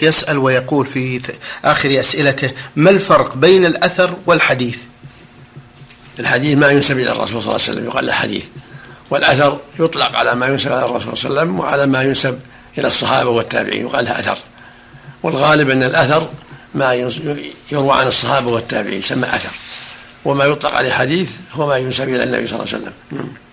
يسأل ويقول في آخر أسئلته: ما الفرق بين الأثر والحديث؟ الحديث ما ينسب إلى الرسول صلى الله عليه وسلم يقال له حديث، والأثر يطلق على ما ينسب إلى الرسول صلى الله عليه وسلم وعلى ما ينسب إلى الصحابة والتابعين يقال له أثر. والغالب أن الأثر ما يروى عن الصحابة والتابعين يسمى أثر، وما يطلق عليه حديث هو ما ينسب إلى النبي صلى الله عليه وسلم.